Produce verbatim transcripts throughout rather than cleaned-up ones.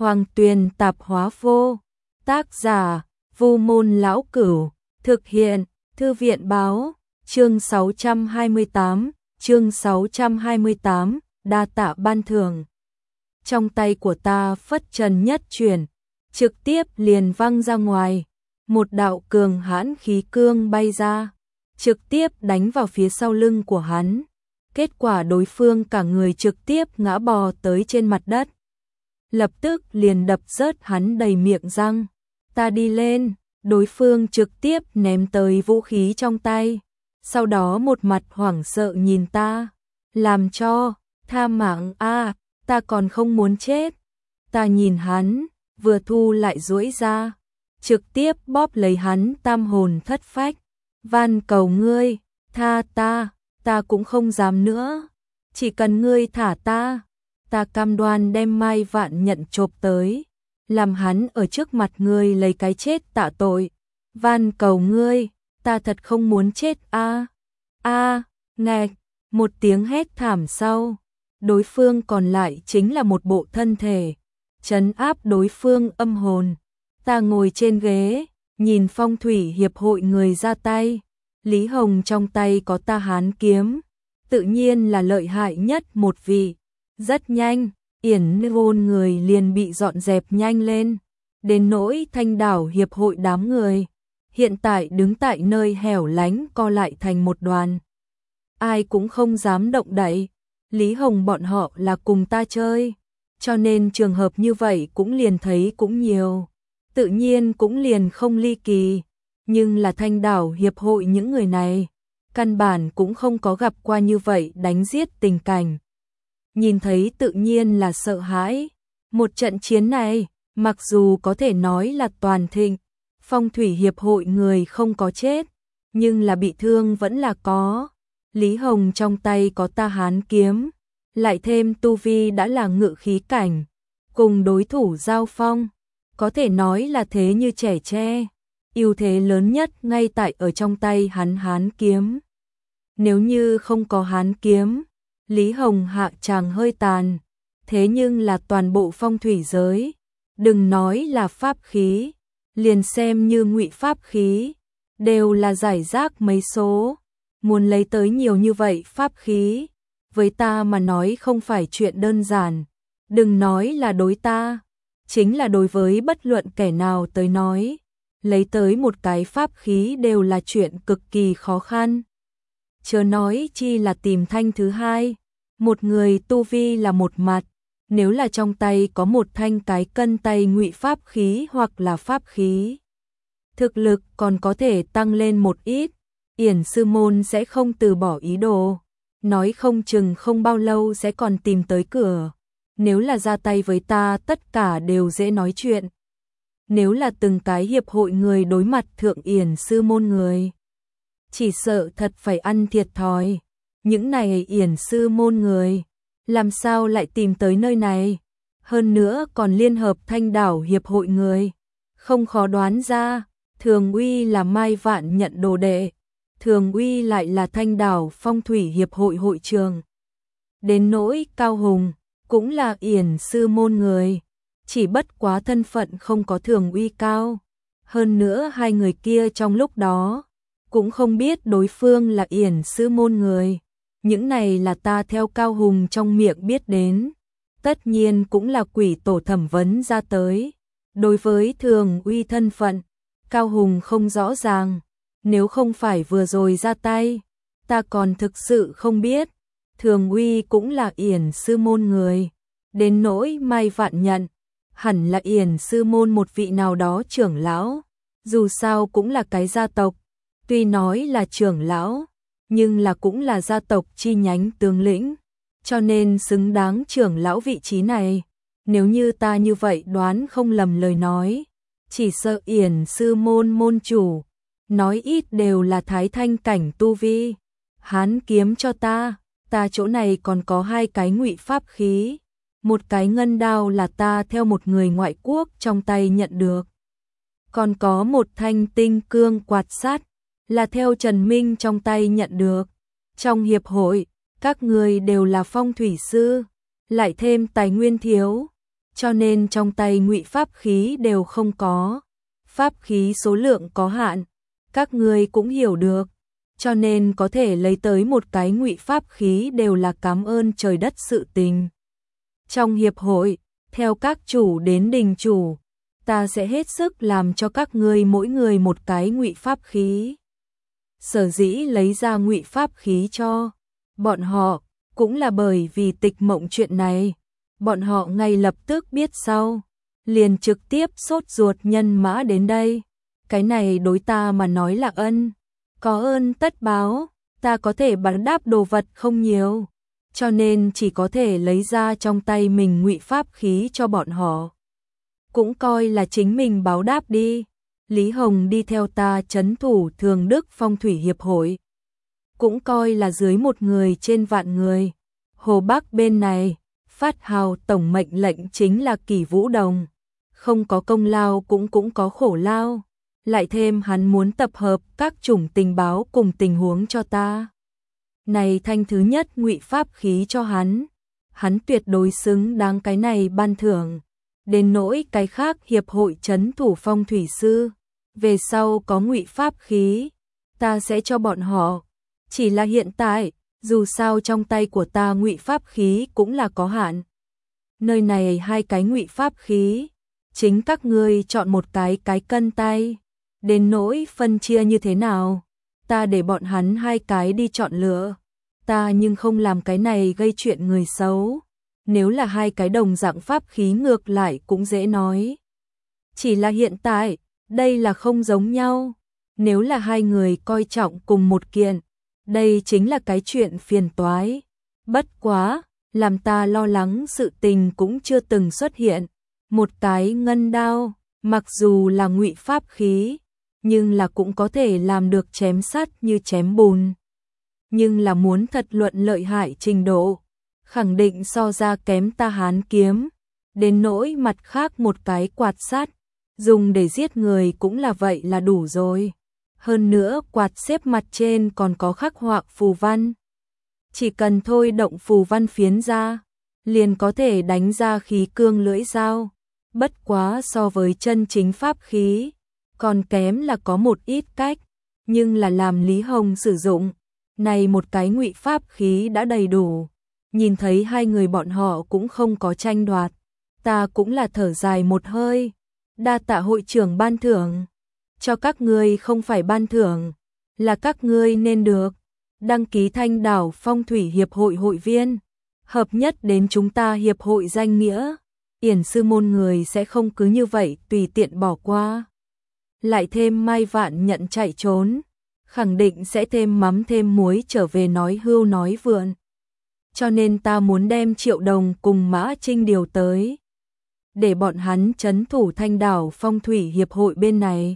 Hoàng Tuyền Tạp Hóa Vô. Tác giả: Vu Môn Lão Cửu. Thực hiện: Thư viện báo. Chương sáu trăm hai mươi tám, chương sáu trăm hai mươi tám, đa tạ ban thưởng. Trong tay của ta phất trần nhất chuyển, trực tiếp liền văng ra ngoài, một đạo cường hãn khí cương bay ra, trực tiếp đánh vào phía sau lưng của hắn. Kết quả đối phương cả người trực tiếp ngã bò tới trên mặt đất. Lập tức liền đập rớt hắn đầy miệng răng. Ta đi lên, đối phương trực tiếp ném tới vũ khí trong tay. Sau đó một mặt hoảng sợ nhìn ta, làm cho, tha mạng a, ta còn không muốn chết. Ta nhìn hắn, vừa thu lại duỗi ra, trực tiếp bóp lấy hắn tam hồn thất phách. Van cầu ngươi, tha ta, ta cũng không dám nữa. Chỉ cần ngươi thả ta, ta cam đoan đem Mai Vạn Nhận chộp tới, làm hắn ở trước mặt ngươi lấy cái chết tạ tội. Van cầu ngươi, ta thật không muốn chết a. A, nghẹt, một tiếng hét thảm sau, đối phương còn lại chính là một bộ thân thể, trấn áp đối phương âm hồn. Ta ngồi trên ghế, nhìn Phong Thủy Hiệp hội người ra tay. Lý Hồng trong tay có ta Hán kiếm, tự nhiên là lợi hại nhất một vị. Rất nhanh, Yển Ngôn người liền bị dọn dẹp nhanh lên, đến nỗi Thanh Đảo Hiệp hội đám người hiện tại đứng tại nơi hẻo lánh co lại thành một đoàn. Ai cũng không dám động đậy. Lý Hồng bọn họ là cùng ta chơi, cho nên trường hợp như vậy cũng liền thấy cũng nhiều, tự nhiên cũng liền không ly kỳ. Nhưng là Thanh Đảo Hiệp hội những người này, căn bản cũng không có gặp qua như vậy đánh giết tình cảnh. Nhìn thấy tự nhiên là sợ hãi. Một trận chiến này, mặc dù có thể nói là toàn thịnh, Phong Thủy Hiệp hội người không có chết, nhưng là bị thương vẫn là có. Lý Hồng trong tay có ta Hán kiếm, lại thêm tu vi đã là ngự khí cảnh, cùng đối thủ giao phong, có thể nói là thế như trẻ tre. Ưu thế lớn nhất ngay tại ở trong tay hắn Hán kiếm. Nếu như không có Hán kiếm, Lý Hồng hạ chàng hơi tàn. Thế nhưng là toàn bộ phong thủy giới, đừng nói là pháp khí, liền xem như ngụy pháp khí, đều là giải rác mấy số. Muốn lấy tới nhiều như vậy pháp khí, với ta mà nói không phải chuyện đơn giản. Đừng nói là đối ta, chính là đối với bất luận kẻ nào tới nói, lấy tới một cái pháp khí đều là chuyện cực kỳ khó khăn. Chớ nói chi là tìm thanh thứ hai. Một người tu vi là một mặt, nếu là trong tay có một thanh cái cân tay ngụy pháp khí hoặc là pháp khí, thực lực còn có thể tăng lên một ít. Yển sư môn sẽ không từ bỏ ý đồ, nói không chừng không bao lâu sẽ còn tìm tới cửa. Nếu là ra tay với ta tất cả đều dễ nói chuyện. Nếu là từng cái hiệp hội người đối mặt thượng Yển sư môn người, chỉ sợ thật phải ăn thiệt thòi. Những này Yển sư môn người, làm sao lại tìm tới nơi này? Hơn nữa còn liên hợp Thanh Đảo Hiệp hội người. Không khó đoán ra, Thường Uy là Mai Vạn Nhận đồ đệ, Thường Uy lại là Thanh Đảo Phong Thủy Hiệp hội hội trường. Đến nỗi Cao Hùng, cũng là Yển sư môn người, chỉ bất quá thân phận không có Thường Uy cao. Hơn nữa hai người kia trong lúc đó, cũng không biết đối phương là Yển sư môn người. Những này là ta theo Cao Hùng trong miệng biết đến, tất nhiên cũng là quỷ tổ thẩm vấn ra tới. Đối với Thường Uy thân phận, Cao Hùng không rõ ràng, nếu không phải vừa rồi ra tay, ta còn thực sự không biết. Thường Uy cũng là Yển sư môn người, đến nỗi Mai Vạn Nhận, hẳn là Yển sư môn một vị nào đó trưởng lão, dù sao cũng là cái gia tộc, tuy nói là trưởng lão, nhưng là cũng là gia tộc chi nhánh tướng lĩnh, cho nên xứng đáng trưởng lão vị trí này. Nếu như ta như vậy đoán không lầm lời nói, chỉ sợ Yển sư môn môn chủ, nói ít đều là thái thanh cảnh tu vi. Hán kiếm cho ta, ta chỗ này còn có hai cái ngụy pháp khí, một cái ngân đao là ta theo một người ngoại quốc trong tay nhận được, còn có một thanh tinh cương quạt sắt là theo Trần Minh trong tay nhận được. Trong hiệp hội, các người đều là phong thủy sư, lại thêm tài nguyên thiếu, cho nên trong tay ngụy pháp khí đều không có. Pháp khí số lượng có hạn, các ngươi cũng hiểu được, cho nên có thể lấy tới một cái ngụy pháp khí đều là cảm ơn trời đất sự tình. Trong hiệp hội, theo các chủ đến đình chủ, ta sẽ hết sức làm cho các ngươi mỗi người một cái ngụy pháp khí. Sở dĩ lấy ra ngụy pháp khí cho bọn họ, cũng là bởi vì Tịch Mộng chuyện này, bọn họ ngay lập tức biết sau, liền trực tiếp sốt ruột nhân mã đến đây. Cái này đối ta mà nói là ân, có ơn tất báo, ta có thể bắn đáp đồ vật không nhiều, cho nên chỉ có thể lấy ra trong tay mình ngụy pháp khí cho bọn họ. Cũng coi là chính mình báo đáp đi. Lý Hồng đi theo ta trấn thủ Thường Đức Phong Thủy Hiệp hội, cũng coi là dưới một người trên vạn người. Hồ Bắc bên này, phát hào tổng mệnh lệnh chính là Kỷ Vũ Đồng, không có công lao cũng cũng có khổ lao, lại thêm hắn muốn tập hợp các chủng tình báo cùng tình huống cho ta. Này thanh thứ nhất ngụy pháp khí cho hắn, hắn tuyệt đối xứng đáng cái này ban thưởng. Đến nỗi cái khác hiệp hội trấn thủ phong thủy sư, về sau có ngụy pháp khí, ta sẽ cho bọn họ. Chỉ là hiện tại, dù sao trong tay của ta ngụy pháp khí cũng là có hạn. Nơi này hai cái ngụy pháp khí, chính các ngươi chọn một cái cái cân tay. Đến nỗi phân chia như thế nào, ta để bọn hắn hai cái đi chọn lựa. Ta nhưng không làm cái này gây chuyện người xấu. Nếu là hai cái đồng dạng pháp khí ngược lại cũng dễ nói. Chỉ là hiện tại, đây là không giống nhau. Nếu là hai người coi trọng cùng một kiện, đây chính là cái chuyện phiền toái. Bất quá, làm ta lo lắng sự tình cũng chưa từng xuất hiện. Một cái ngân đao, mặc dù là ngụy pháp khí, nhưng là cũng có thể làm được chém sắt như chém bùn. Nhưng là muốn thật luận lợi hại trình độ, khẳng định so ra kém ta hán kiếm. Đến nỗi mặt khác một cái quạt sắt, dùng để giết người cũng là vậy là đủ rồi. Hơn nữa quạt xếp mặt trên còn có khắc họa phù văn. Chỉ cần thôi động phù văn phiến ra, liền có thể đánh ra khí cương lưỡi dao. Bất quá so với chân chính pháp khí, còn kém là có một ít cách, nhưng là làm Lý Hồng sử dụng, này một cái ngụy pháp khí đã đầy đủ. Nhìn thấy hai người bọn họ cũng không có tranh đoạt, ta cũng là thở dài một hơi. Đa tạ hội trưởng ban thưởng, cho các ngươi không phải ban thưởng, là các ngươi nên được. Đăng ký Thanh Đảo Phong Thủy Hiệp hội hội viên, hợp nhất đến chúng ta hiệp hội danh nghĩa, Yển sư môn người sẽ không cứ như vậy tùy tiện bỏ qua. Lại thêm Mai Vạn nhận chạy trốn, khẳng định sẽ thêm mắm thêm muối trở về nói hưu nói vượn. Cho nên ta muốn đem Triệu Đồng cùng Mã Trinh điều tới, để bọn hắn trấn thủ Thanh Đảo Phong Thủy Hiệp hội bên này.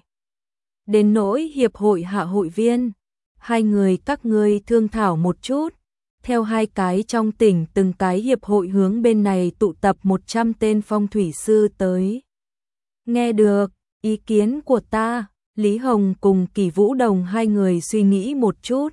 Đến nỗi hiệp hội hạ hội viên, hai người các ngươi thương thảo một chút, theo hai cái trong tỉnh từng cái hiệp hội hướng bên này tụ tập một trăm tên phong thủy sư tới. Nghe được ý kiến của ta, Lý Hồng cùng Kỷ Vũ Đồng hai người suy nghĩ một chút,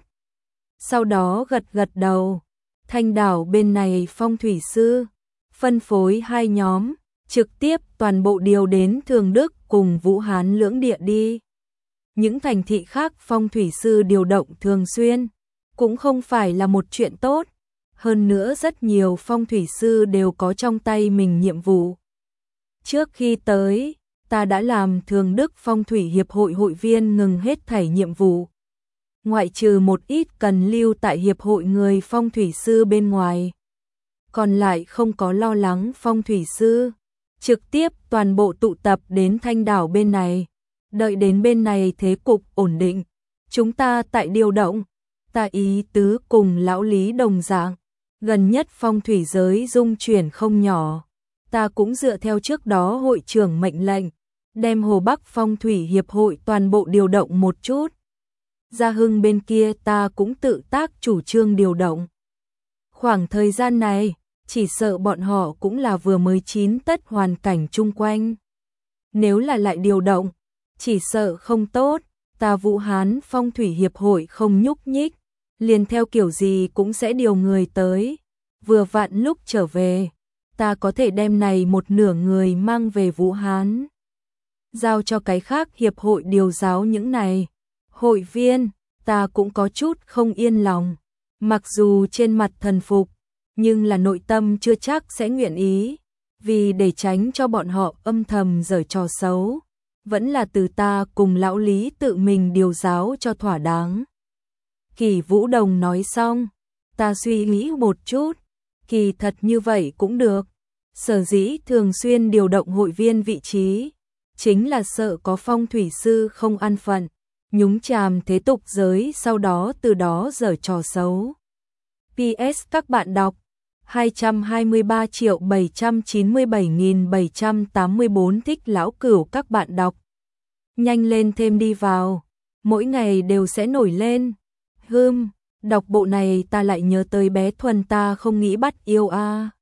sau đó gật gật đầu. Thanh Đảo bên này phong thủy sư phân phối hai nhóm, trực tiếp toàn bộ điều đến Thường Đức cùng Vũ Hán lưỡng địa đi. Những thành thị khác phong thủy sư điều động thường xuyên, cũng không phải là một chuyện tốt. Hơn nữa rất nhiều phong thủy sư đều có trong tay mình nhiệm vụ. Trước khi tới, ta đã làm Thường Đức Phong Thủy Hiệp hội hội viên ngừng hết thảy nhiệm vụ. Ngoại trừ một ít cần lưu tại hiệp hội người phong thủy sư bên ngoài. Còn lại không có lo lắng phong thủy sư, trực tiếp toàn bộ tụ tập đến Thanh Đảo bên này. Đợi đến bên này thế cục ổn định, chúng ta tại điều động. Ta ý tứ cùng lão Lý đồng dạng, gần nhất phong thủy giới dung chuyển không nhỏ. Ta cũng dựa theo trước đó hội trưởng mệnh lệnh, đem Hồ Bắc Phong Thủy Hiệp hội toàn bộ điều động một chút. Gia Hưng bên kia ta cũng tự tác chủ trương điều động. Khoảng thời gian này, chỉ sợ bọn họ cũng là vừa mới chín tất hoàn cảnh chung quanh. Nếu là lại điều động, chỉ sợ không tốt. Ta Vũ Hán Phong Thủy Hiệp hội không nhúc nhích, liền theo kiểu gì cũng sẽ điều người tới. Vừa vặn lúc trở về, ta có thể đem này một nửa người mang về Vũ Hán. Giao cho cái khác hiệp hội điều giáo những này. Hội viên, ta cũng có chút không yên lòng. Mặc dù trên mặt thần phục, nhưng là nội tâm chưa chắc sẽ nguyện ý. Vì để tránh cho bọn họ âm thầm giở trò xấu, vẫn là từ ta cùng lão Lý tự mình điều giáo cho thỏa đáng. Kỳ Vũ Đồng nói xong, ta suy nghĩ một chút, kỳ thật như vậy cũng được. Sở dĩ thường xuyên điều động hội viên vị trí, chính là sợ có phong thủy sư không an phận, nhúng chàm thế tục giới sau đó từ đó giở trò xấu. pê ét các bạn đọc hai trăm hai mươi ba triệu bảy trăm chín mươi bảy nghìn bảy trăm tám mươi tư thích lão cửu các bạn đọc. Nhanh lên thêm đi vào, mỗi ngày đều sẽ nổi lên. Hưm, đọc bộ này ta lại nhớ tới bé Thuần ta không nghĩ bắt yêu a. À.